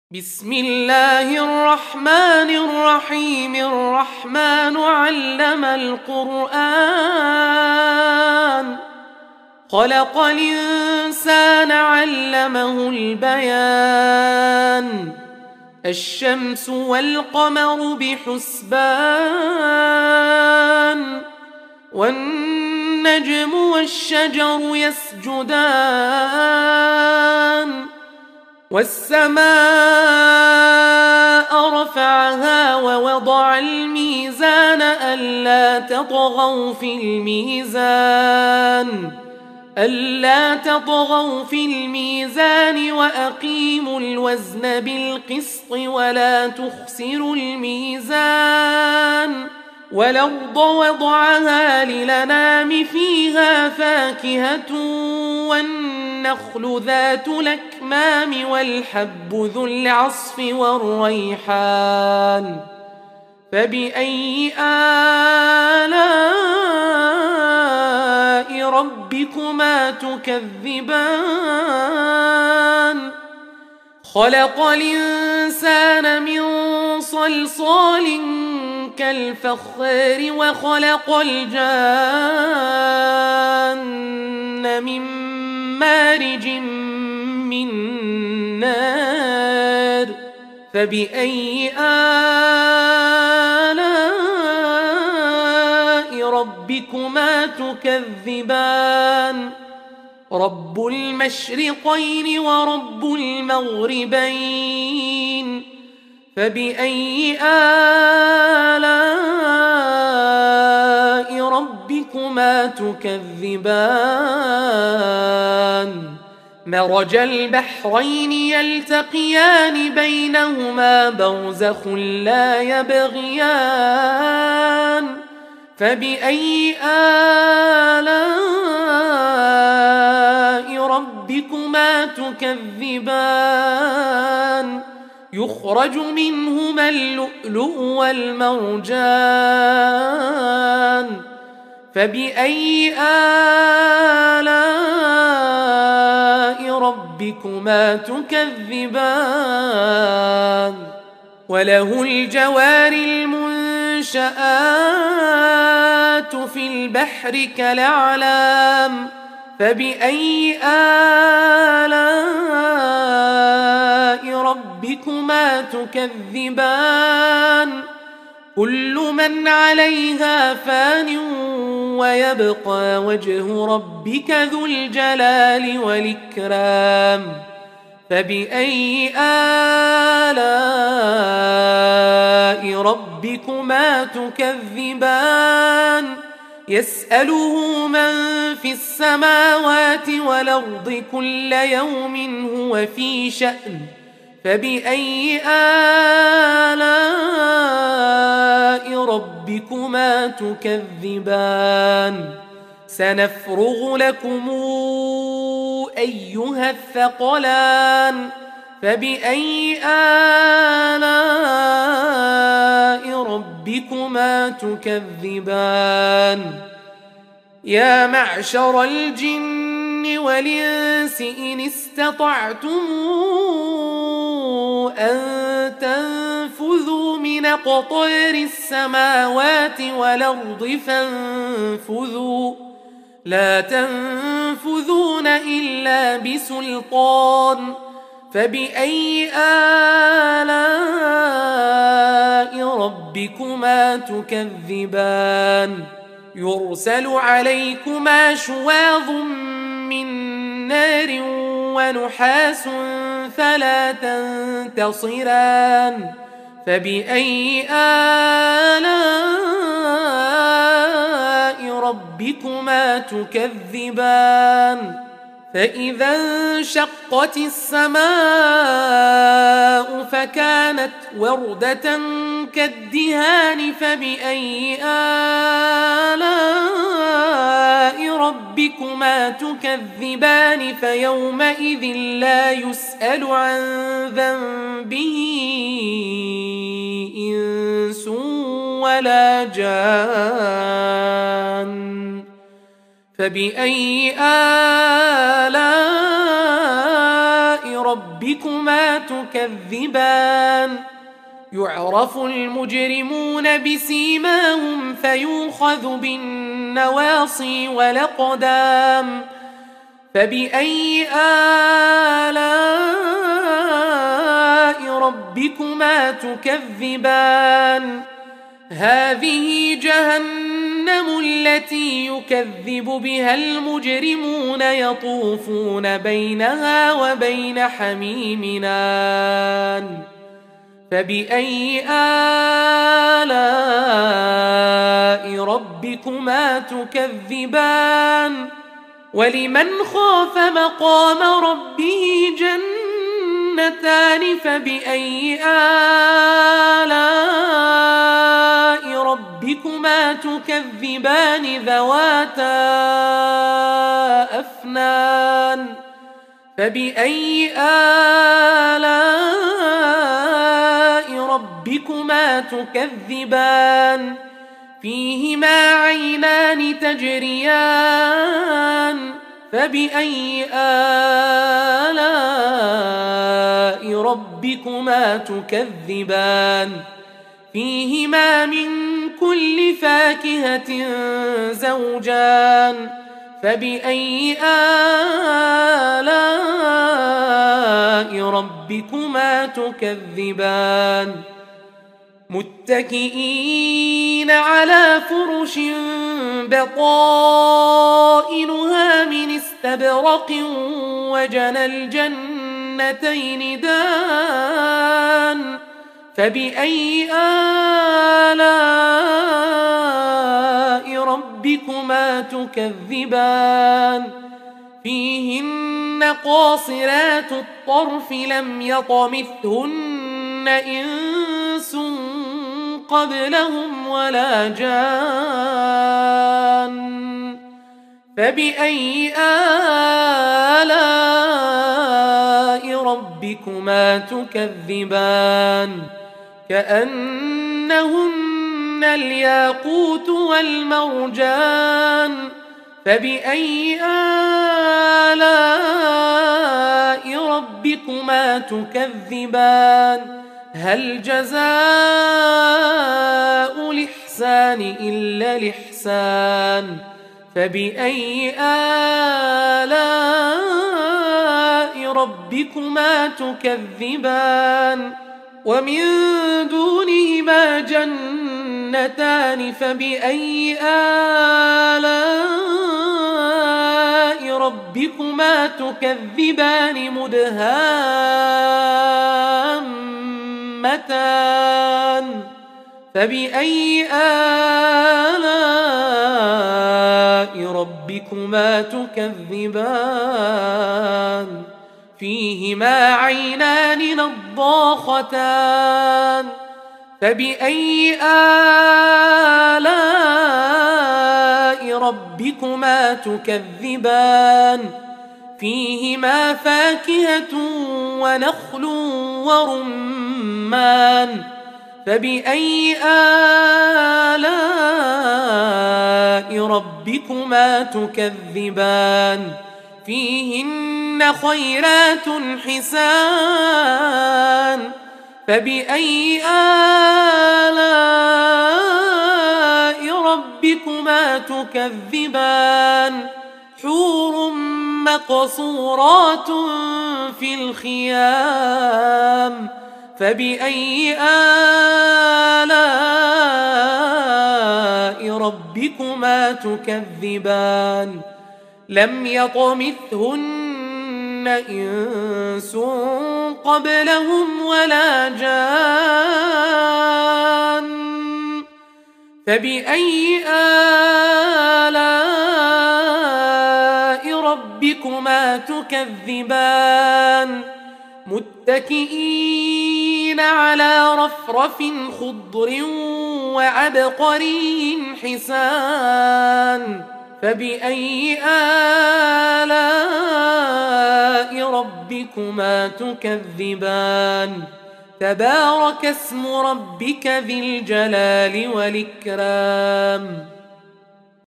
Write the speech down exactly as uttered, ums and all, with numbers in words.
بسم الله الرحمن الرحيم. الرحمن علم القرآن، خلق الإنسان علمه البيان. الشمس والقمر بحسبان، والنجم والشجر يسجدان. والسماء رفعها ووضع الميزان ألا تطغوا في الميزان ألا تطغوا في الميزان وأقيموا الوزن بالقسط ولا تخسروا الميزان. والأرض وضعها للأنام فيها فاكهة والنخل ذات الأكمام والحب ذو العصف والريحان. فبأي آلاء ربكما تكذبان؟ خلق الإنسان من صلصال كالفخار وخلق الجان من مارج من نار. فبأي آلاء ربكما تكذبان؟ رب المشرقين ورب المغربين. فبأي آلاء ربكما تكذبان؟ مرج البحرين يلتقيان بينهما برزخ لا يبغيان. فبأي آلاء ربكما تكذبان؟ يخرج منهما اللؤلؤ والمرجان. فبأي آلاء ربكما تكذبان؟ وله الجوار المنشآت في البحر كالأعلام. فبأي آلاء ربكما تكذبان؟ كل من عليها فان ويبقى وجه ربك ذو الجلال والإكرام. فبأي آلاء ربكما تكذبان؟ يسأله من في السماوات والأرض كل يوم هو في شأن. فبأي آلاء ربكما تكذبان؟ سنفرغ لكم أيها الثقلان. فبأي آلاء ربكما تكذبان؟ يا معشر الجن والإنس إن استطعتم أن تنفذوا من أقطار السماوات والأرض فانفذوا، لا تنفذون إلا بسلطان. فبأي آلاء ربكما تكذبان؟ يرسل عليكما شواظ من نار ونحاس فلا تنتصران. فبأي آلاء ربكما تكذبان؟ فإذا انشقت السماء فكانت وردة كالدهان. فبأي آلاء ربكما تكذبان؟ فيومئذ لا يسأل عن ذنبه إنس ولا جان. فبأي آلاء ربكما تكذبان يعرف المجرمون بسيماهم فيؤخذ بالنواصي والأقدام فبأي آلاء ربكما تكذبان هذه جهنم التي يكذب بها المجرمون يطوفون بينها وبين حميم آن فبأي آلاء ربكما تكذبان ولمن خاف مقام ربه جنتان فبأي آلاء ربكما تكذبان ذواتا أفنان فبأي آلاء ربكما تكذبان فيهما عينان تجريان فبأي آلاء ربكما تكذبان فيهما من كل فاكهة زوجان فبأي آلاء ربكما تكذبان متكئين على فرش بطائنها من استبرق وجنى الجنتين دان فبأي آلاء ربكما تكذبان فيهن قاصرات الطرف لم يطمثهن إنس قبلهم ولا جان فبأي آلاء ربكما تكذبان كأنهن الياقوت والمرجان فبأي آلاء ربكما تكذبان هل جزاء الإحسان إلا الإحسان فبأي آلاء ربكما تكذبان ومن دونهما جنتان فبأي آلاء ربكما تكذبان مدهامتان فبأي آلاء ربكما تكذبان فيهما عينان نضاختان فبأي آلاء ربكما تكذبان فيهما فاكهة ونخل ورمان فبأي آلاء ربكما تكذبان فيهن خيرات حسان فبأي آلاء ربكما تكذبان حور مقصورات في الخيام فبأي آلاء ربكما تكذبان لم يطمثهن إنس قبلهم ولا جان فبأي آلاء ربكما تكذبان متكئين على رفرف خضر وعبقري حسان فبأي آلاء ربكما تكذبان تبارك اسم ربك ذي الجلال والإكرام